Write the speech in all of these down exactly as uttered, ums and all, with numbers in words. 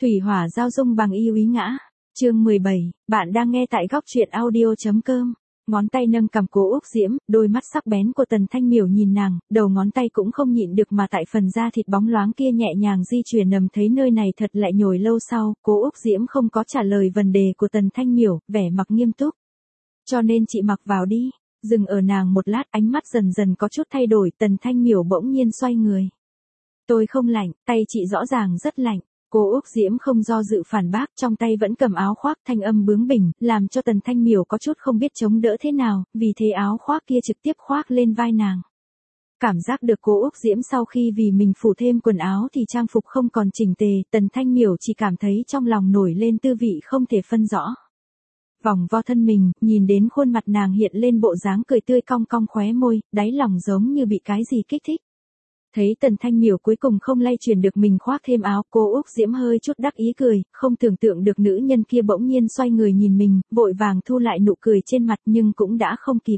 Thủy hỏa giao dung bằng yêu ý ngã. Chương mười bảy, bạn đang nghe tại góc truyện audio.com. Ngón tay nâng cằm Cố Úc Diễm, đôi mắt sắc bén của Tần Thanh Miểu nhìn nàng, đầu ngón tay cũng không nhịn được mà tại phần da thịt bóng loáng kia nhẹ nhàng di chuyển nằm thấy nơi này thật lại nhồi lâu sau, Cố Úc Diễm không có trả lời vấn đề của Tần Thanh Miểu, vẻ mặt nghiêm túc. Cho nên chị mặc vào đi. Dừng ở nàng một lát, ánh mắt dần dần có chút thay đổi, Tần Thanh Miểu bỗng nhiên xoay người. Tôi không lạnh, tay chị rõ ràng rất lạnh. Cố Úc Diễm không do dự phản bác, trong tay vẫn cầm áo khoác, thanh âm bướng bỉnh, làm cho Tần Thanh Miểu có chút không biết chống đỡ thế nào, vì thế áo khoác kia trực tiếp khoác lên vai nàng. Cảm giác được Cố Úc Diễm sau khi vì mình phủ thêm quần áo thì trang phục không còn chỉnh tề, Tần Thanh Miểu chỉ cảm thấy trong lòng nổi lên tư vị không thể phân rõ. Vòng vo thân mình, nhìn đến khuôn mặt nàng hiện lên bộ dáng cười tươi cong cong khóe môi, đáy lòng giống như bị cái gì kích thích. Thấy Tần Thanh Miểu cuối cùng không lay chuyển được mình khoác thêm áo, Cố Úc Diễm hơi chút đắc ý cười, không tưởng tượng được nữ nhân kia bỗng nhiên xoay người nhìn mình, vội vàng thu lại nụ cười trên mặt nhưng cũng đã không kịp.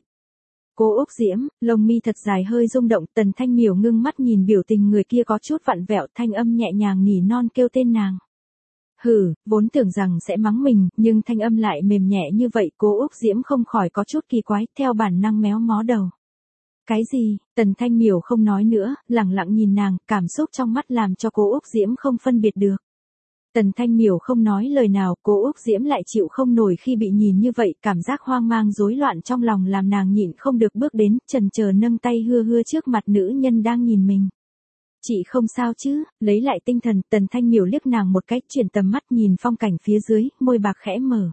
Cố Úc Diễm, lông mi thật dài hơi rung động, Tần Thanh Miểu ngưng mắt nhìn biểu tình người kia có chút vặn vẹo, thanh âm nhẹ nhàng nỉ non kêu tên nàng. Hừ, vốn tưởng rằng sẽ mắng mình, nhưng thanh âm lại mềm nhẹ như vậy, Cố Úc Diễm không khỏi có chút kỳ quái, theo bản năng méo mó đầu. Cái gì? Tần Thanh Miểu không nói nữa, lẳng lặng nhìn nàng, cảm xúc trong mắt làm cho Cố Úc Diễm không phân biệt được. Tần Thanh Miểu không nói lời nào, Cố Úc Diễm lại chịu không nổi khi bị nhìn như vậy, cảm giác hoang mang rối loạn trong lòng làm nàng nhịn không được bước đến, chần chờ nâng tay hưa hưa trước mặt nữ nhân đang nhìn mình. Chị không sao chứ? Lấy lại tinh thần, Tần Thanh Miểu liếc nàng một cách, chuyển tầm mắt nhìn phong cảnh phía dưới, môi bạc khẽ mở.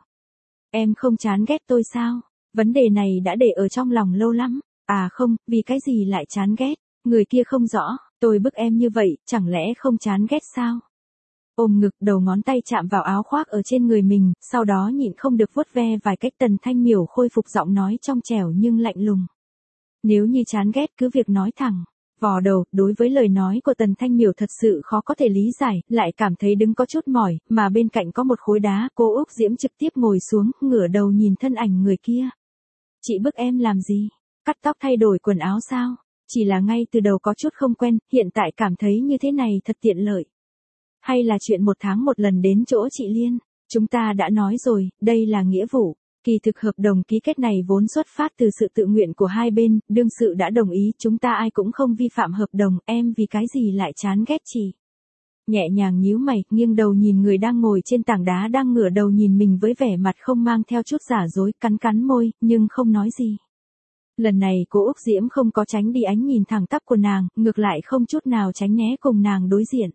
Em không chán ghét tôi sao? Vấn đề này đã để ở trong lòng lâu lắm. À không, vì cái gì lại chán ghét? Người kia không rõ, tôi bức em như vậy, chẳng lẽ không chán ghét sao? Ôm ngực, đầu ngón tay chạm vào áo khoác ở trên người mình, sau đó nhịn không được vuốt ve vài cách, Tần Thanh Miểu khôi phục giọng nói trong trẻo nhưng lạnh lùng. Nếu như chán ghét cứ việc nói thẳng. Vò đầu, đối với lời nói của Tần Thanh Miểu thật sự khó có thể lý giải, lại cảm thấy đứng có chút mỏi, mà bên cạnh có một khối đá, Cố Úc Diễm trực tiếp ngồi xuống, ngửa đầu nhìn thân ảnh người kia. Chị bức em làm gì? Cắt tóc thay đổi quần áo sao? Chỉ là ngay từ đầu có chút không quen, hiện tại cảm thấy như thế này thật tiện lợi. Hay là chuyện một tháng một lần đến chỗ chị Liên? Chúng ta đã nói rồi, đây là nghĩa vụ. Kỳ thực hợp đồng ký kết này vốn xuất phát từ sự tự nguyện của hai bên, đương sự đã đồng ý, chúng ta ai cũng không vi phạm hợp đồng, em vì cái gì lại chán ghét chị? Nhẹ nhàng nhíu mày, nghiêng đầu nhìn người đang ngồi trên tảng đá đang ngửa đầu nhìn mình với vẻ mặt không mang theo chút giả dối, cắn cắn môi, nhưng không nói gì. Lần này Cố Úc Diễm không có tránh đi ánh nhìn thẳng tắp của nàng, ngược lại không chút nào tránh né cùng nàng đối diện.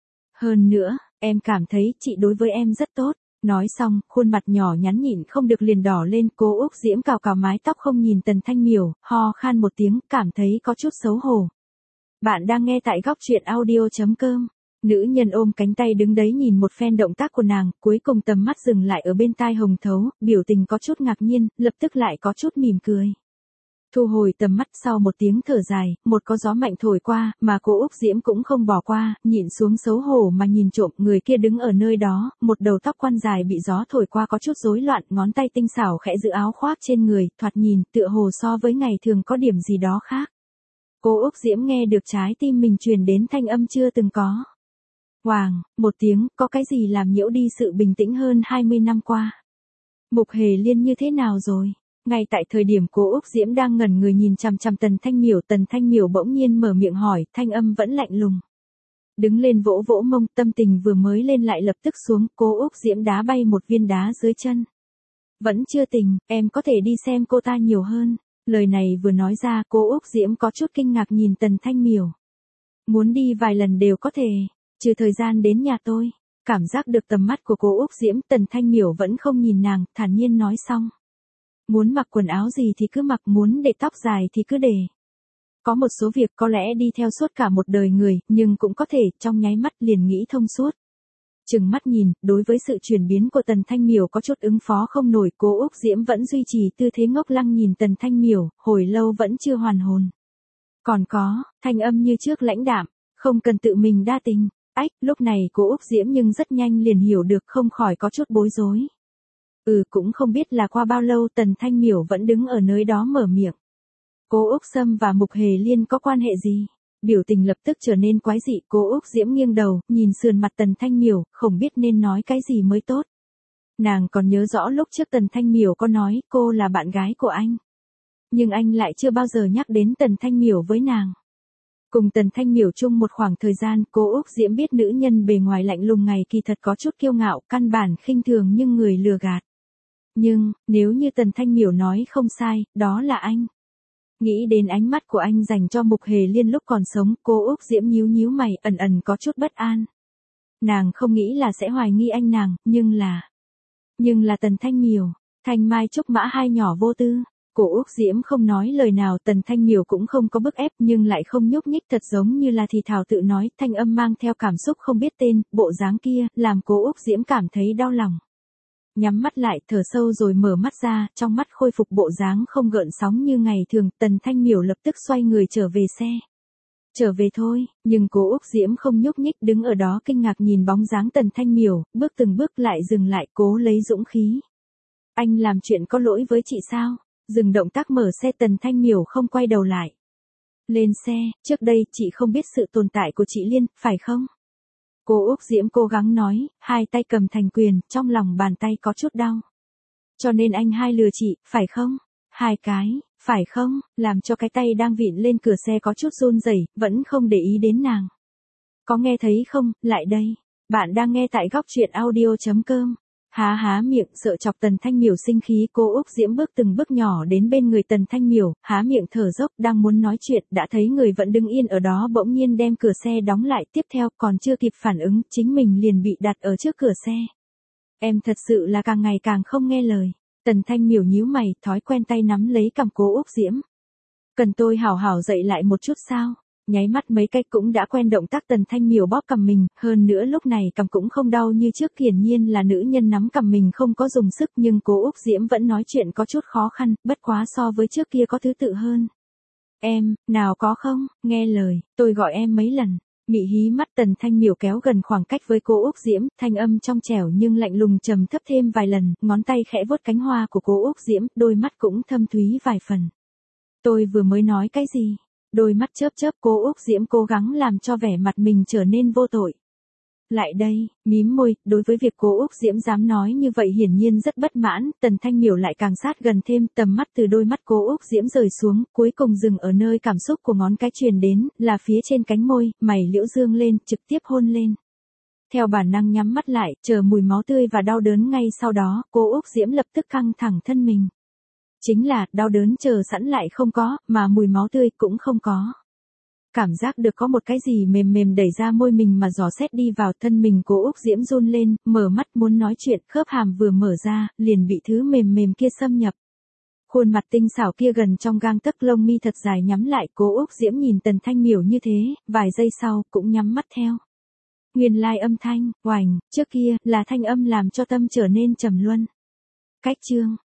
Hơn nữa, em cảm thấy chị đối với em rất tốt. Nói xong, khuôn mặt nhỏ nhắn nhịn không được liền đỏ lên, Cố Úc Diễm cào cào mái tóc không nhìn Tần Thanh Miểu, ho khan một tiếng, cảm thấy có chút xấu hổ. Bạn đang nghe tại góc truyện audio.com. Nữ nhân ôm cánh tay đứng đấy nhìn một phen động tác của nàng, cuối cùng tầm mắt dừng lại ở bên tai hồng thấu, biểu tình có chút ngạc nhiên, lập tức lại có chút mỉm cười. Thu hồi tầm mắt sau một tiếng thở dài, một có gió mạnh thổi qua, mà Cố Úc Diễm cũng không bỏ qua, nhịn xuống xấu hổ mà nhìn trộm, người kia đứng ở nơi đó, một đầu tóc quăn dài bị gió thổi qua có chút rối loạn, ngón tay tinh xảo khẽ giữ áo khoác trên người, thoạt nhìn, tựa hồ so với ngày thường có điểm gì đó khác. Cố Úc Diễm nghe được trái tim mình truyền đến thanh âm chưa từng có. Hoàng, một tiếng, có cái gì làm nhiễu đi sự bình tĩnh hơn hai mươi năm qua. Mục Hề Liên như thế nào rồi? Ngay tại thời điểm Cố Úc Diễm đang ngẩn người nhìn chằm chằm Tần Thanh Miểu, Tần Thanh Miểu bỗng nhiên mở miệng hỏi, thanh âm vẫn lạnh lùng. Đứng lên vỗ vỗ mông, tâm tình vừa mới lên lại lập tức xuống, Cố Úc Diễm đá bay một viên đá dưới chân. Vẫn chưa tỉnh, em có thể đi xem cô ta nhiều hơn. Lời này vừa nói ra, Cố Úc Diễm có chút kinh ngạc nhìn Tần Thanh Miểu. Muốn đi vài lần đều có thể, trừ thời gian đến nhà tôi. Cảm giác được tầm mắt của Cố Úc Diễm, Tần Thanh Miểu vẫn không nhìn nàng, thản nhiên nói xong. Muốn mặc quần áo gì thì cứ mặc, muốn để tóc dài thì cứ để. Có một số việc có lẽ đi theo suốt cả một đời người, nhưng cũng có thể, trong nháy mắt liền nghĩ thông suốt. Chừng mắt nhìn, đối với sự chuyển biến của Tần Thanh Miểu có chút ứng phó không nổi, Cố Úc Diễm vẫn duy trì tư thế ngốc lăng nhìn Tần Thanh Miểu, hồi lâu vẫn chưa hoàn hồn. Còn có, thanh âm như trước lãnh đạm, không cần tự mình đa tình. Ách, lúc này Cố Úc Diễm nhưng rất nhanh liền hiểu được, không khỏi có chút bối rối. Ừ, cũng không biết là qua bao lâu Tần Thanh Miểu vẫn đứng ở nơi đó mở miệng. Cố Úc Sâm và Mục Hề Liên có quan hệ gì? Biểu tình lập tức trở nên quái dị, Cố Úc Diễm nghiêng đầu, nhìn sườn mặt Tần Thanh Miểu, không biết nên nói cái gì mới tốt. Nàng còn nhớ rõ lúc trước Tần Thanh Miểu có nói cô là bạn gái của anh. Nhưng anh lại chưa bao giờ nhắc đến Tần Thanh Miểu với nàng. Cùng Tần Thanh Miểu chung một khoảng thời gian, Cố Úc Diễm biết nữ nhân bề ngoài lạnh lùng ngày kỳ thật có chút kiêu ngạo, căn bản khinh thường nhưng người lừa gạt. Nhưng, nếu như Tần Thanh Miểu nói không sai, đó là anh. Nghĩ đến ánh mắt của anh dành cho Mục Hề Liên lúc còn sống, Cố Úc Diễm nhíu nhíu mày, ẩn ẩn có chút bất an. Nàng không nghĩ là sẽ hoài nghi anh nàng, nhưng là... Nhưng là Tần Thanh Miểu, Thanh Mai Trúc Mã hai nhỏ vô tư. Cố Úc Diễm không nói lời nào, Tần Thanh Miểu cũng không có bức ép nhưng lại không nhúc nhích, thật giống như là thì thào tự nói, thanh âm mang theo cảm xúc không biết tên, bộ dáng kia, làm Cố Úc Diễm cảm thấy đau lòng. Nhắm mắt lại, thở sâu rồi mở mắt ra, trong mắt khôi phục bộ dáng không gợn sóng như ngày thường, Tần Thanh Miểu lập tức xoay người trở về xe. Trở về thôi, nhưng Cố Úc Diễm không nhúc nhích, đứng ở đó kinh ngạc nhìn bóng dáng Tần Thanh Miểu, bước từng bước lại dừng lại, cố lấy dũng khí. Anh làm chuyện có lỗi với chị sao? Dừng động tác mở xe, Tần Thanh Miểu không quay đầu lại. Lên xe, trước đây chị không biết sự tồn tại của chị Liên, phải không? Cố Úc Diễm cố gắng nói, hai tay cầm thành quyền, trong lòng bàn tay có chút đau. Cho nên anh hai lừa chị, phải không? Hai cái, phải không? Làm cho cái tay đang vịn lên cửa xe có chút run rẩy, vẫn không để ý đến nàng. Có nghe thấy không, lại đây. Bạn đang nghe tại góc truyện audio chấm com. Há há miệng sợ chọc Tần Thanh Miểu sinh khí, Cố Úc Diễm bước từng bước nhỏ đến bên người Tần Thanh Miểu, há miệng thở dốc đang muốn nói chuyện, đã thấy người vẫn đứng yên ở đó bỗng nhiên đem cửa xe đóng lại, tiếp theo còn chưa kịp phản ứng, chính mình liền bị đặt ở trước cửa xe. Em thật sự là càng ngày càng không nghe lời. Tần Thanh Miểu nhíu mày, thói quen tay nắm lấy cằm Cố Úc Diễm. Cần tôi hảo hảo dạy lại một chút sao? Nháy mắt mấy cái cũng đã quen động tác Tần Thanh Miểu bóp cằm mình, hơn nữa lúc này cằm cũng không đau như trước, hiển nhiên là nữ nhân nắm cằm mình không có dùng sức, nhưng Cố Úc Diễm vẫn nói chuyện có chút khó khăn, bất quá so với trước kia có thứ tự hơn. Em, nào có không, nghe lời, tôi gọi em mấy lần. Mị hí mắt, Tần Thanh Miểu kéo gần khoảng cách với Cố Úc Diễm, thanh âm trong trẻo nhưng lạnh lùng trầm thấp thêm vài lần, ngón tay khẽ vuốt cánh hoa của Cố Úc Diễm, đôi mắt cũng thâm thúy vài phần. Tôi vừa mới nói cái gì? Đôi mắt chớp chớp, Cố Úc Diễm cố gắng làm cho vẻ mặt mình trở nên vô tội. Lại đây, mím môi, đối với việc Cố Úc Diễm dám nói như vậy hiển nhiên rất bất mãn, Tần Thanh Miểu lại càng sát gần thêm, tầm mắt từ đôi mắt Cố Úc Diễm rời xuống, cuối cùng dừng ở nơi cảm xúc của ngón cái truyền đến, là phía trên cánh môi, mày liễu dương lên, trực tiếp hôn lên. Theo bản năng nhắm mắt lại, chờ mùi máu tươi và đau đớn ngay sau đó, Cố Úc Diễm lập tức căng thẳng thân mình. Chính là, đau đớn chờ sẵn lại không có, mà mùi máu tươi cũng không có. Cảm giác được có một cái gì mềm mềm đẩy ra môi mình mà dò xét đi vào, thân mình Cố Úc Diễm run lên, mở mắt muốn nói chuyện, khớp hàm vừa mở ra, liền bị thứ mềm mềm kia xâm nhập. Khuôn mặt tinh xảo kia gần trong gang tấc, lông mi thật dài nhắm lại, Cố Úc Diễm nhìn Tần Thanh Miểu như thế, vài giây sau, cũng nhắm mắt theo. Nguyên lai âm thanh, oành, trước kia, là thanh âm làm cho tâm trở nên trầm luân. Cách chương.